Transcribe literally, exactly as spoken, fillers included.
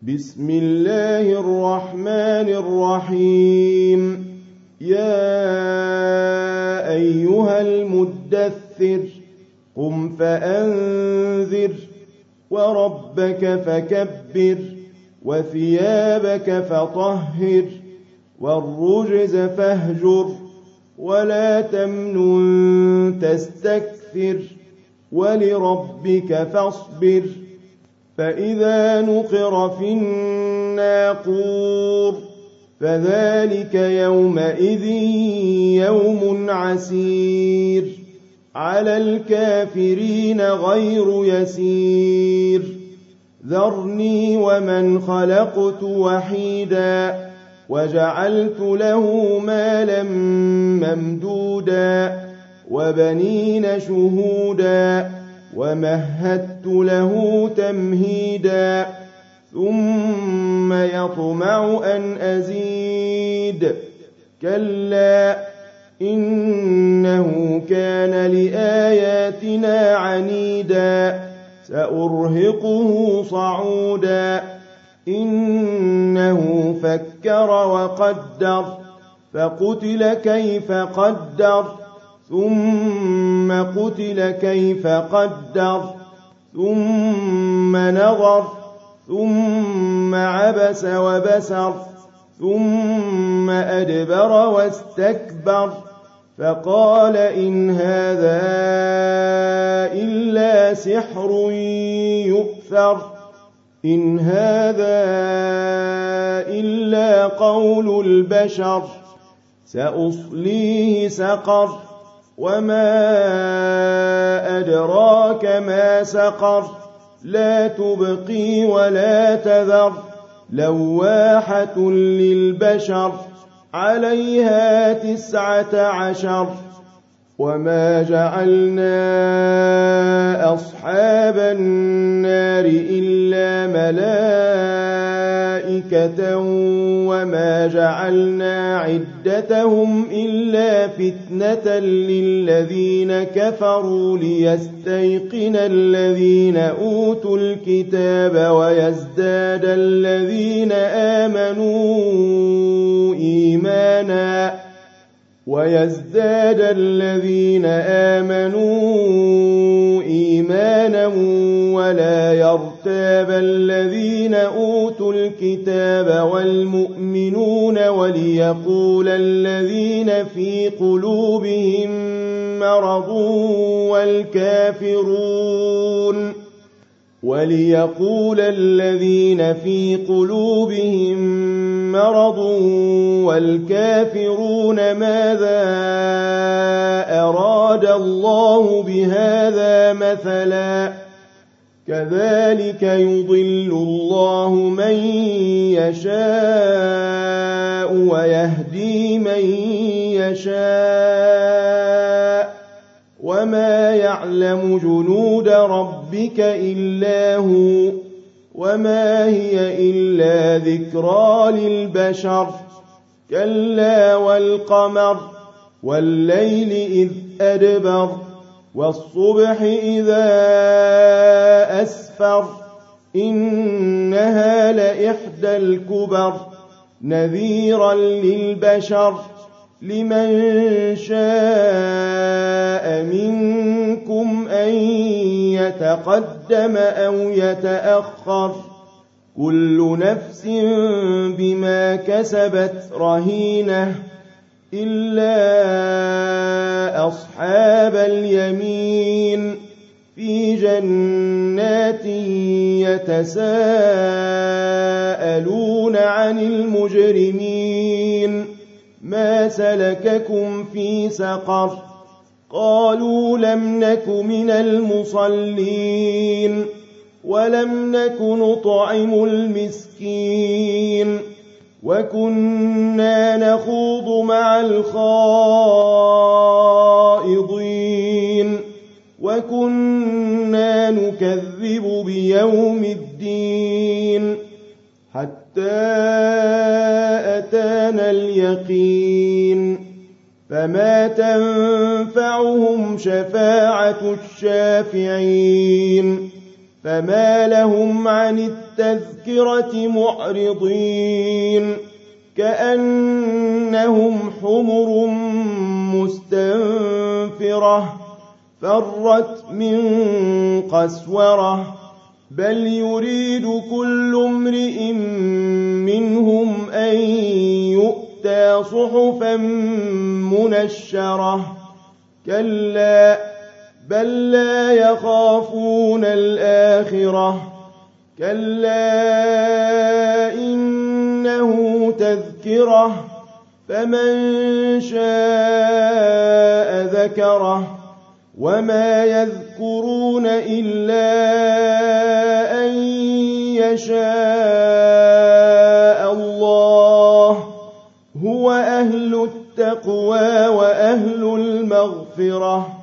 بسم الله الرحمن الرحيم. يا أيها المدثر قم فأنذر وربك فكبر وثيابك فطهر والرجز فاهجر ولا تمنن تستكثر ولربك فاصبر. فإذا نقر في الناقور فذلك يومئذ يوم عسير على الكافرين غير يسير. ذرني ومن خلقت وحيدا وجعلت له مالا ممدودا وبنين شهودا ومهدت له تمهيدا ثم يطمع أن أزيد. كلا إنه كان لآياتنا عنيدا سأرهقه صعودا. إنه فكر وقدر فقتل كيف قدر ثم قتل كيف قدر ثم نظر ثم عبس وبسر ثم أدبر واستكبر فقال إن هذا إلا سحر يؤثر إن هذا إلا قول البشر سأصليه سقر وما أدراك ما سقر لا تبقي ولا تذر لواحة للبشر عليها تسعة عشر. وما جعلنا أصحاب النار إلا ملائكة وما جعلنا عدتهم إلا فتنة للذين كفروا ليستيقن الذين أوتوا الكتاب ويزداد الذين آمنوا إيمانا ويزداد الذين آمنوا إيمانا ولا يرتاب الذين أوتوا الكتاب والمؤمنون وليقول الذين في قلوبهم مرض والكافرون وليقول الذين في قلوبهم مرض والكافرون ماذا أراد الله بهذا مثلا كذلك يضل الله من يشاء ويهدي من يشاء وما يعلم جنود ربك إلا هو وما هي إلا ذكرى للبشر. كلا والقمر والليل إذ أدبر والصبح إذا أسفر إنها لإحدى الكبر نذيرا للبشر لمن شاء منكم أن يتقدم أو يتأخر كل نفس بما كسبت رهينة إلا أصحاب اليمين في جنات يتساءلون عن المجرمين ما سلككم في سقر قالوا لم نك من المصلين ولم نك نطعم المسكين وكنا نخوض مع الخائضين وكنا نكذب بيوم الدين حتى أتانا اليقين فما تنفعهم شفاعة الشافعين فما لهم عن التذكرة معرضين كأنهم حمر مستنفرة فرت من قسورة بل يريد كل امرئ منهم أن يؤتى صحفا منشرة كلا بل لا يخافون الآخرة كلا إنه تذكرة فمن شاء ذكره وما يذكرون إلا أن يشاء الله هو أهل التقوى وأهل المغفرة